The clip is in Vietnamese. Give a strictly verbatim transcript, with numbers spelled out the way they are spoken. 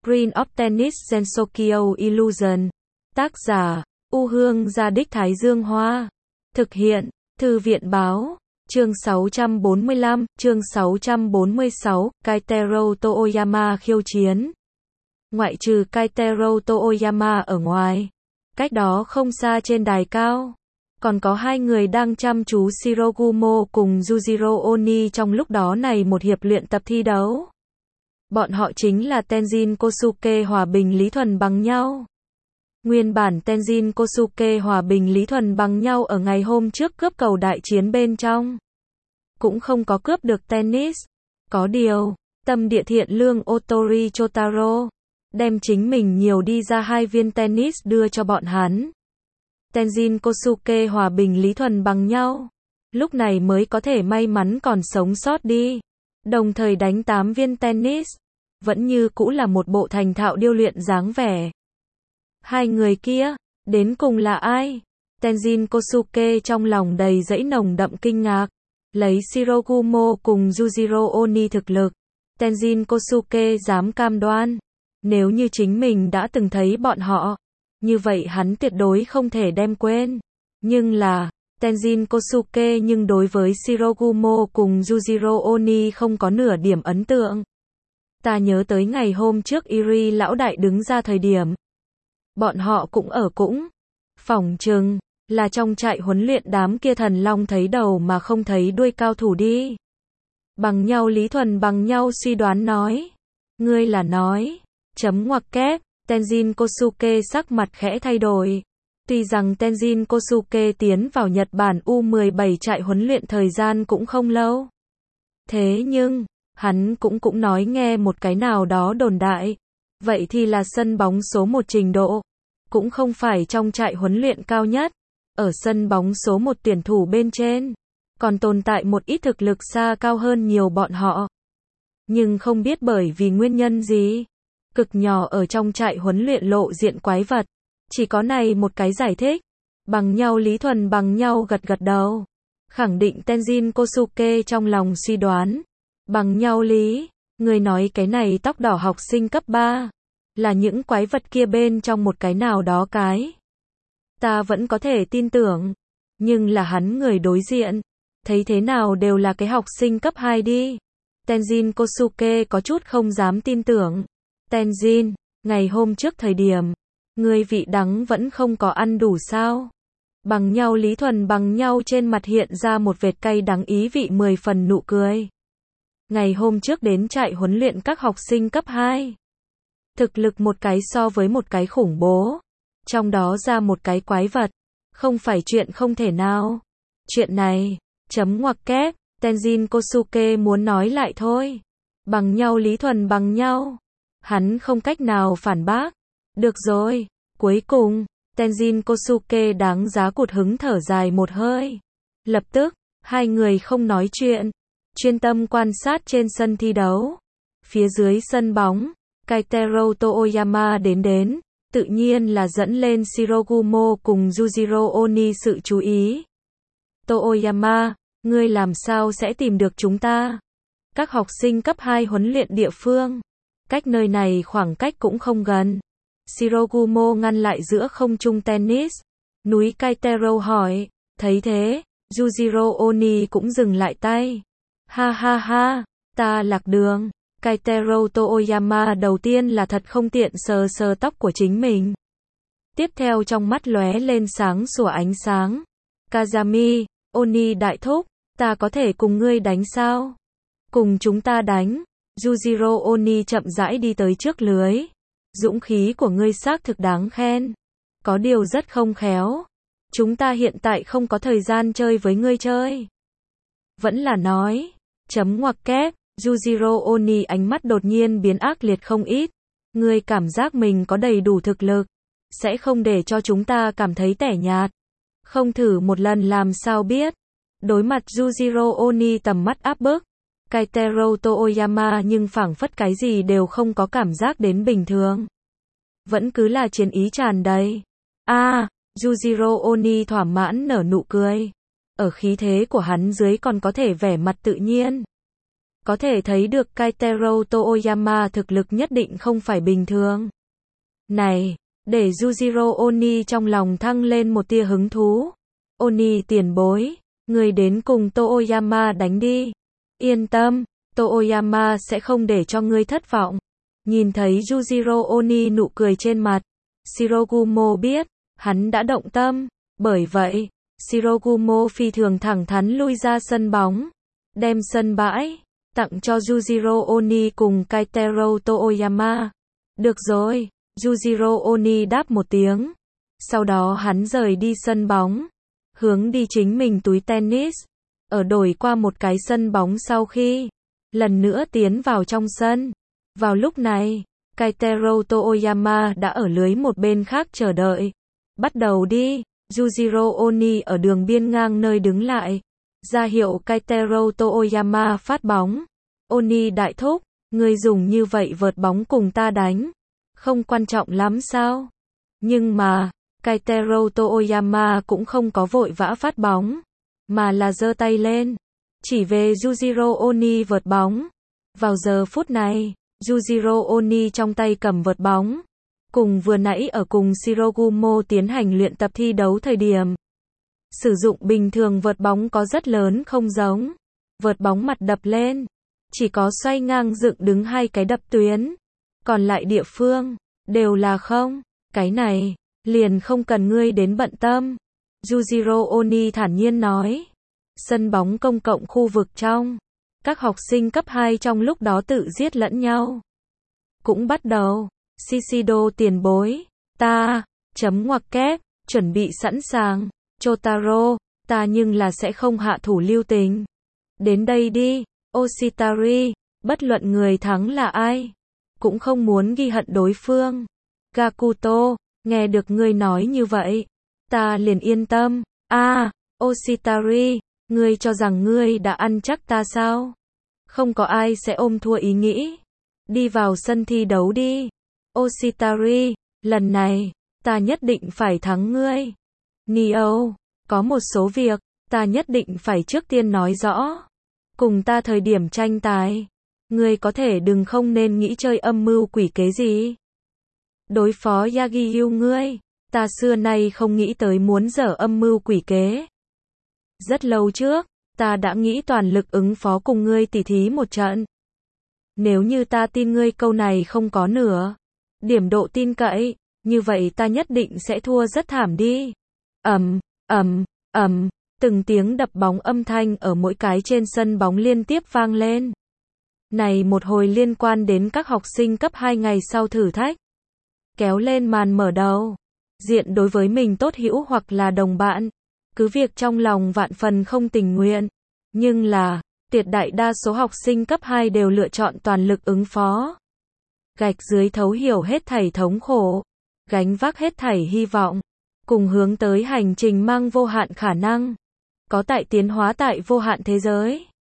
Screen of Tennis Gensokyo Illusion. Tác giả, U Hương Gia Đích Thái Dương Hoa. Thực hiện, Thư viện Báo. Chương sáu trăm bốn mươi lăm, chương sáu trăm bốn mươi sáu, Keitaro Toyama khiêu chiến. Ngoại trừ Keitaro Toyama ở ngoài, cách đó không xa trên đài cao, còn có hai người đang chăm chú Shirogumo cùng Yujiro Oni trong lúc đó này một hiệp luyện tập thi đấu. Bọn họ chính là Tenjin Kosuke hòa bình Lý Thuần bằng nhau. Nguyên bản Tenjin Kosuke hòa bình Lý Thuần bằng nhau ở ngày hôm trước cướp cầu đại chiến bên trong. Cũng không có cướp được tennis. Có điều, tâm địa thiện lương Otori Chotaro đem chính mình nhiều đi ra hai viên tennis đưa cho bọn hắn. Tenjin Kosuke hòa bình Lý Thuần bằng nhau. Lúc này mới có thể may mắn còn sống sót đi. Đồng thời đánh tám viên tennis. Vẫn như cũ là một bộ thành thạo điêu luyện dáng vẻ. Hai người kia, đến cùng là ai? Tenjin Kosuke trong lòng đầy dẫy nồng đậm kinh ngạc. Lấy Shirogumo cùng Yujiro Oni thực lực, Tenjin Kosuke dám cam đoan. Nếu như chính mình đã từng thấy bọn họ, như vậy hắn tuyệt đối không thể đem quên. Nhưng là, Tenjin Kosuke nhưng đối với Shirogumo cùng Yujiro Oni không có nửa điểm ấn tượng. Ta nhớ tới ngày hôm trước Iri lão đại đứng ra thời điểm. Bọn họ cũng ở cũng. Phỏng chừng là trong trại huấn luyện đám kia thần long thấy đầu mà không thấy đuôi cao thủ đi. Bằng nhau Lý Thuần bằng nhau suy đoán nói. Ngươi là nói. Chấm ngoặc kép. Tenjin Kosuke sắc mặt khẽ thay đổi. Tuy rằng Tenjin Kosuke tiến vào Nhật Bản U mười bảy trại huấn luyện thời gian cũng không lâu. Thế nhưng, hắn cũng cũng nói nghe một cái nào đó đồn đại. Vậy thì là sân bóng số một trình độ. Cũng không phải trong trại huấn luyện cao nhất. Ở sân bóng số một tuyển thủ bên trên, còn tồn tại một ít thực lực xa cao hơn nhiều bọn họ. Nhưng không biết bởi vì nguyên nhân gì, cực nhỏ ở trong trại huấn luyện lộ diện quái vật. Chỉ có này một cái giải thích. Bằng nhau Lý Thuần bằng nhau gật gật đầu. Khẳng định Tenjin Kosuke trong lòng suy đoán. Bằng nhau Lý, người nói cái này tóc đỏ học sinh cấp ba. Là những quái vật kia bên trong một cái nào đó cái. Ta vẫn có thể tin tưởng. Nhưng là hắn người đối diện. Thấy thế nào đều là cái học sinh cấp hai đi. Tenjin Kosuke có chút không dám tin tưởng. Tenjin, ngày hôm trước thời điểm, ngươi vị đắng vẫn không có ăn đủ sao? Bằng nhau Lý Thuần bằng nhau trên mặt hiện ra một vệt cay đắng ý vị mười phần nụ cười. Ngày hôm trước đến trại huấn luyện các học sinh cấp hai. Thực lực một cái so với một cái khủng bố. Trong đó ra một cái quái vật. Không phải chuyện không thể nào. Chuyện này, chấm ngoặc kép, Tenjin Kosuke muốn nói lại thôi. Bằng nhau Lý Thuần bằng nhau. Hắn không cách nào phản bác. Được rồi, cuối cùng, Tenjin Kosuke đáng giá cụt hứng thở dài một hơi. Lập tức, hai người không nói chuyện. Chuyên tâm quan sát trên sân thi đấu. Phía dưới sân bóng, Keitaro Toyama đến đến. Tự nhiên là dẫn lên Shirogumo cùng Yujiro Oni sự chú ý. Toyama, ngươi làm sao sẽ tìm được chúng ta? Các học sinh cấp hai huấn luyện địa phương. Cách nơi này khoảng cách cũng không gần. Shirogumo ngăn lại giữa không trung tennis. Núi Keitaro hỏi. Thấy thế, Yujiro Oni cũng dừng lại tay. Ha ha ha, ta lạc đường. Keitaro Toyama đầu tiên là thật không tiện sờ sờ tóc của chính mình. Tiếp theo trong mắt lóe lên sáng sủa ánh sáng. Kazami, Oni đại thúc, ta có thể cùng ngươi đánh sao? Cùng chúng ta đánh. Yujiro Oni chậm rãi đi tới trước lưới. Dũng khí của ngươi xác thực đáng khen. Có điều rất không khéo. Chúng ta hiện tại không có thời gian chơi với ngươi chơi. Vẫn là nói. Chấm ngoặc kép. Yujiro Oni ánh mắt đột nhiên biến ác liệt không ít. Ngươi cảm giác mình có đầy đủ thực lực. Sẽ không để cho chúng ta cảm thấy tẻ nhạt. Không thử một lần làm sao biết. Đối mặt Yujiro Oni tầm mắt áp bức. Keitaro Toyama nhưng phảng phất cái gì đều không có cảm giác đến bình thường. Vẫn cứ là chiến ý tràn đầy. A, à, Yujiro Oni thỏa mãn nở nụ cười. Ở khí thế của hắn dưới còn có thể vẻ mặt tự nhiên. Có thể thấy được Keitaro Toyama thực lực nhất định không phải bình thường. Này, để Yujiro Oni trong lòng thăng lên một tia hứng thú. Oni tiền bối, người đến cùng Toyama đánh đi. Yên tâm, Toyama sẽ không để cho ngươi thất vọng. Nhìn thấy Yujiro Oni nụ cười trên mặt, Shirogumo biết, hắn đã động tâm. Bởi vậy, Shirogumo phi thường thẳng thắn lui ra sân bóng, đem sân bãi tặng cho Yujiro Oni cùng Keitaro Toyama. Được rồi, Yujiro Oni đáp một tiếng. Sau đó hắn rời đi sân bóng, hướng đi chính mình túi tennis. Ở đổi qua một cái sân bóng sau khi lần nữa tiến vào trong sân. Vào lúc này, Keitaro Toyama đã ở lưới một bên khác chờ đợi. Bắt đầu đi. Yujiro Oni ở đường biên ngang nơi đứng lại, ra hiệu Keitaro Toyama phát bóng. Oni đại thúc, ngươi dùng như vậy vợt bóng cùng ta đánh, không quan trọng lắm sao? Nhưng mà, Keitaro Toyama cũng không có vội vã phát bóng, mà là giơ tay lên, chỉ về Yujiro Oni vợt bóng. Vào giờ phút này, Yujiro Oni trong tay cầm vợt bóng, cùng vừa nãy ở cùng Shirogumo tiến hành luyện tập thi đấu thời điểm sử dụng bình thường vợt bóng có rất lớn không giống. Vợt bóng mặt đập lên, chỉ có xoay ngang dựng đứng hai cái đập tuyến, còn lại địa phương đều là không. Cái này liền không cần ngươi đến bận tâm, Yujiro Oni thản nhiên nói. Sân bóng công cộng khu vực trong, các học sinh cấp hai trong lúc đó tự giết lẫn nhau. Cũng bắt đầu. Shishido tiền bối, ta, chấm ngoặc kép, chuẩn bị sẵn sàng. Chotaro, ta nhưng là sẽ không hạ thủ lưu tình. Đến đây đi, Oshitari, bất luận người thắng là ai, cũng không muốn ghi hận đối phương. Gakuto, nghe được ngươi nói như vậy, ta liền yên tâm. A, à, Oshitari, ngươi cho rằng ngươi đã ăn chắc ta sao? Không có ai sẽ ôm thua ý nghĩ. Đi vào sân thi đấu đi. Oshitari, lần này, ta nhất định phải thắng ngươi. Nio, có một số việc, ta nhất định phải trước tiên nói rõ. Cùng ta thời điểm tranh tài, ngươi có thể đừng không nên nghĩ chơi âm mưu quỷ kế gì. Đối phó Yagyu ngươi, ta xưa nay không nghĩ tới muốn dở âm mưu quỷ kế. Rất lâu trước, ta đã nghĩ toàn lực ứng phó cùng ngươi tỉ thí một trận. Nếu như ta tin ngươi câu này không có nửa điểm độ tin cậy, như vậy ta nhất định sẽ thua rất thảm đi. Ầm, ầm, ầm, từng tiếng đập bóng âm thanh ở mỗi cái trên sân bóng liên tiếp vang lên. Này một hồi liên quan đến các học sinh cấp hai ngày sau thử thách. Kéo lên màn mở đầu. Diện đối với mình tốt hữu hoặc là đồng bạn, cứ việc trong lòng vạn phần không tình nguyện, nhưng là, tuyệt đại đa số học sinh cấp hai đều lựa chọn toàn lực ứng phó. Gạch dưới thấu hiểu hết thảy thống khổ, gánh vác hết thảy hy vọng, cùng hướng tới hành trình mang vô hạn khả năng, có tại tiến hóa tại vô hạn thế giới.